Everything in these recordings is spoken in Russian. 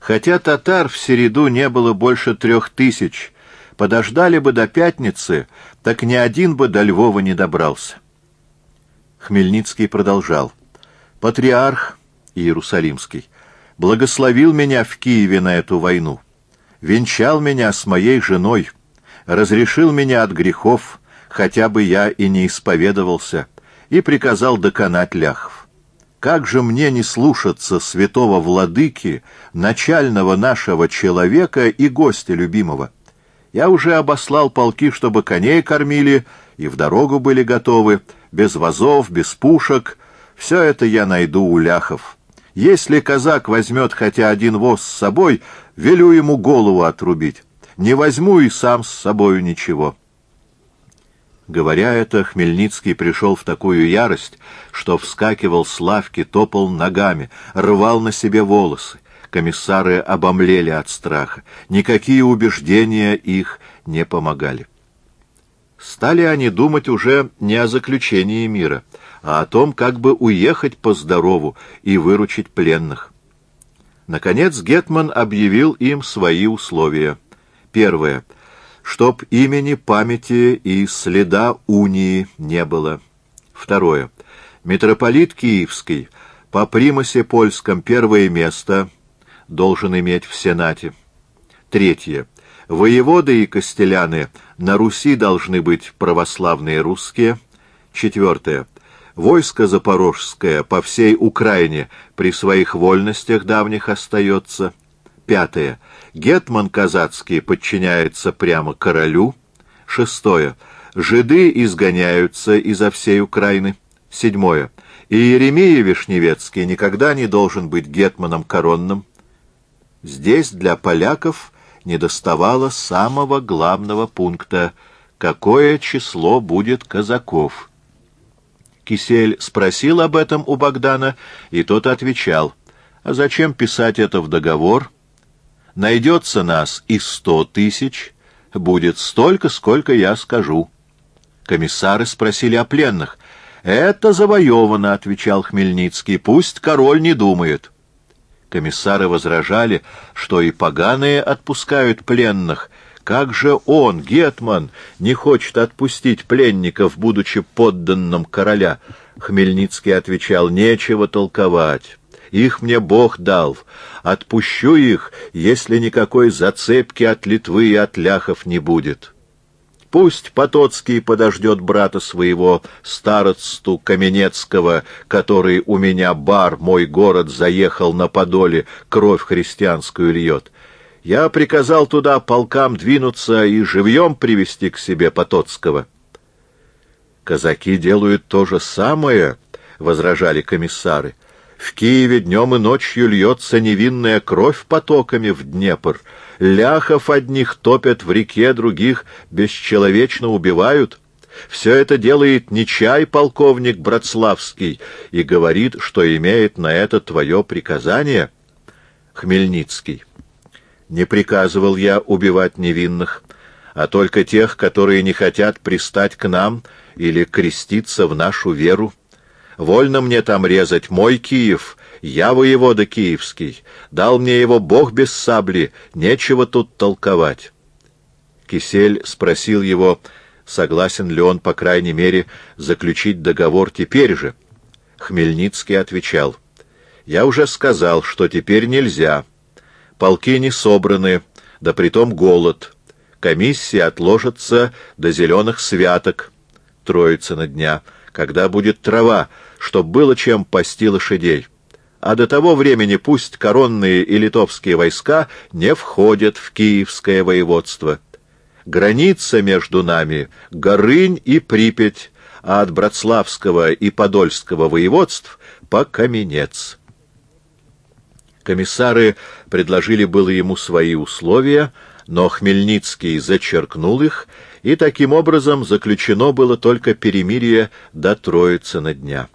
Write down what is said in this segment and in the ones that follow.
Хотя татар в середу не было больше 3000, подождали бы до пятницы, так ни один бы до Львова не добрался. Хмельницкий продолжал. Патриарх Иерусалимский благословил меня в Киеве на эту войну, венчал меня с моей женой, разрешил меня от грехов, хотя бы я и не исповедовался, и приказал доконать ляхов. Как же мне не слушаться святого владыки, начального нашего человека и гостя любимого? Я уже обослал полки, чтобы коней кормили, и в дорогу были готовы, без вазов, без пушек. Все это я найду у ляхов. Если казак возьмет хотя один воз с собой, велю ему голову отрубить. Не возьму и сам с собою ничего». Говоря это, Хмельницкий пришел в такую ярость, что вскакивал с лавки, топал ногами, рвал на себе волосы. Комиссары обомлели от страха. Никакие убеждения их не помогали. Стали они думать уже не о заключении мира, а о том, как бы уехать по-здорову и выручить пленных. Наконец гетман объявил им свои условия. Первое. Чтоб имени, памяти и следа унии не было. Второе. Митрополит Киевский по примасе польском первое место должен иметь в Сенате. Третье. Воеводы и костеляны на Руси должны быть православные русские. Четвертое. Войско запорожское по всей Украине при своих вольностях давних остается. Пятое. Гетман казацкий подчиняется прямо королю. Шестое. Жиды изгоняются изо всей Украины. Седьмое. Иеремия Вишневецкий никогда не должен быть гетманом коронным. Здесь для поляков недоставало самого главного пункта — какое число будет казаков. Кисель спросил об этом у Богдана, и тот отвечал: «А зачем писать это в договор? Найдется нас и 100 000, будет столько, сколько я скажу». Комиссары спросили о пленных. «Это завоевано», — отвечал Хмельницкий, — «пусть король не думает». Комиссары возражали, что и поганые отпускают пленных. Как же он, гетман, не хочет отпустить пленников, будучи подданным короля? Хмельницкий отвечал: «Нечего толковать. Их мне Бог дал. Отпущу их, если никакой зацепки от Литвы и от ляхов не будет. Пусть Потоцкий подождет брата своего, старосту Каменецкого, который у меня бар, мой город, заехал на Подоле, кровь христианскую льет. Я приказал туда полкам двинуться и живьем привести к себе Потоцкого». «Казаки делают то же самое», — возражали комиссары. «В Киеве днем и ночью льется невинная кровь потоками в Днепр. Ляхов одних топят в реке, других бесчеловечно убивают. Все это делает Нечай, полковник Братславский, и говорит, что имеет на это твое приказание». Хмельницкий: «Не приказывал я убивать невинных, а только тех, которые не хотят пристать к нам или креститься в нашу веру. Вольно мне там резать мой Киев, я воевода киевский, дал мне его Бог без сабли, нечего тут толковать». Кисель спросил его, согласен ли он, по крайней мере, заключить договор теперь же. Хмельницкий отвечал: «Я уже сказал, что теперь нельзя. Полки не собраны, да притом голод. Комиссия отложится до зеленых святок, Троицына дня, когда будет трава, чтоб было чем пасти лошадей. А до того времени пусть коронные и литовские войска не входят в Киевское воеводство. Граница между нами — Горынь и Припять, а от Братславского и Подольского воеводств — по Каменец». Комиссары предложили было ему свои условия, но Хмельницкий зачеркнул их, и таким образом заключено было только перемирие до Троицына дня.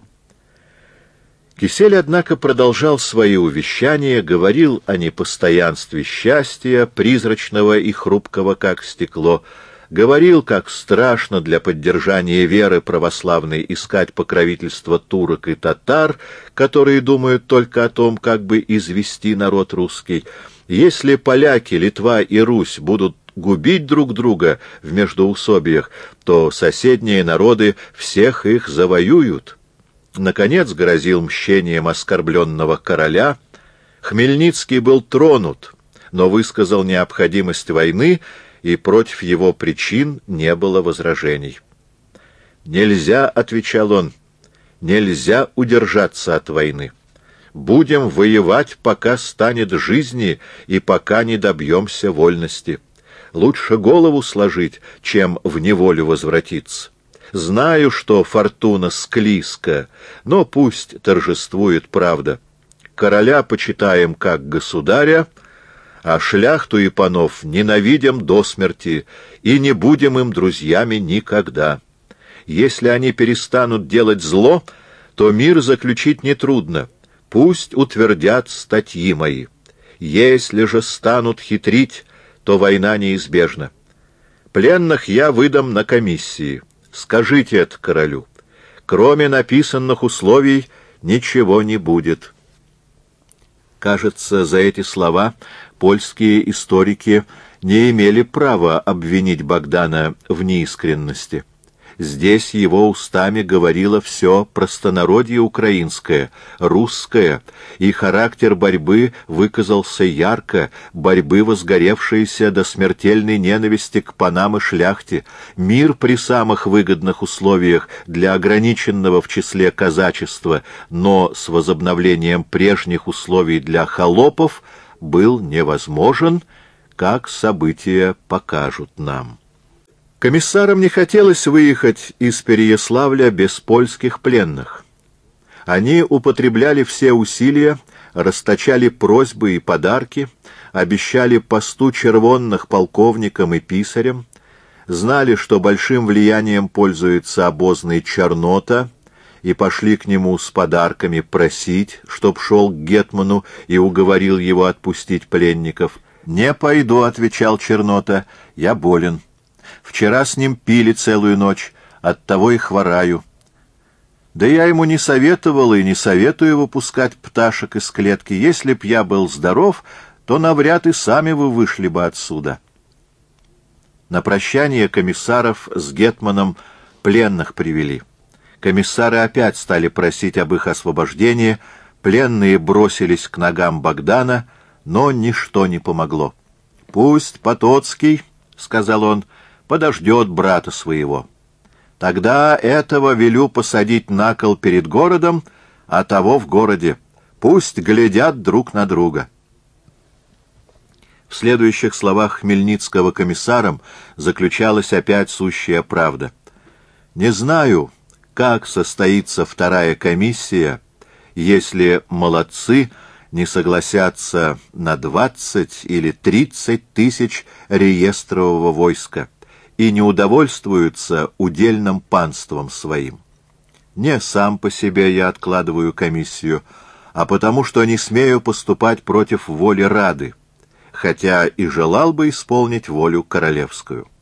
Кисель, однако, продолжал свои увещания, говорил о непостоянстве счастья, призрачного и хрупкого, как стекло, говорил, как страшно для поддержания веры православной искать покровительство турок и татар, которые думают только о том, как бы извести народ русский. Если поляки, Литва и Русь будут губить друг друга в междоусобиях, то соседние народы всех их завоюют. Наконец грозил мщением оскорбленного короля. Хмельницкий был тронут, но высказал необходимость войны, и против его причин не было возражений. «Нельзя, — отвечал он, — нельзя удержаться от войны. Будем воевать, пока станет жизни и пока не добьемся вольности. Лучше голову сложить, чем в неволю возвратиться. Знаю, что фортуна склизка, но пусть торжествует правда. Короля почитаем как государя, а шляхту и панов ненавидим до смерти и не будем им друзьями никогда. Если они перестанут делать зло, то мир заключить нетрудно. Пусть утвердят статьи мои. Если же станут хитрить, то война неизбежна. Пленных я выдам на комиссии. Скажите это королю. Кроме написанных условий ничего не будет». Кажется, за эти слова польские историки не имели права обвинить Богдана в неискренности. Здесь его устами говорило все простонародье украинское, русское, и характер борьбы выказался ярко, борьбы, возгоревшейся до смертельной ненависти к панам и шляхте. Мир при самых выгодных условиях для ограниченного в числе казачества, но с возобновлением прежних условий для холопов, был невозможен, как события покажут нам. Комиссарам не хотелось выехать из Переяславля без польских пленных. Они употребляли все усилия, расточали просьбы и подарки, обещали посту червонных полковникам и писарям, знали, что большим влиянием пользуется обозный Чернота, и пошли к нему с подарками просить, чтоб шел к гетману и уговорил его отпустить пленников. «Не пойду», — отвечал Чернота, — «я болен. Вчера с ним пили целую ночь, оттого и хвораю. Да я ему не советовал и не советую выпускать пташек из клетки. Если б я был здоров, то навряд и сами вы вышли бы отсюда». На прощание комиссаров с гетманом пленных привели. Комиссары опять стали просить об их освобождении, пленные бросились к ногам Богдана, но ничто не помогло. «Пусть Потоцкий, — сказал он, — подождет брата своего. Тогда этого велю посадить на кол перед городом, а того в городе. Пусть глядят друг на друга». В следующих словах Хмельницкого комиссарам заключалась опять сущая правда. «Не знаю, как состоится вторая комиссия, если молодцы не согласятся на 20 или 30 тысяч реестрового войска и не удовольствуются удельным панством своим. Не сам по себе я откладываю комиссию, а потому что не смею поступать против воли Рады, хотя и желал бы исполнить волю королевскую.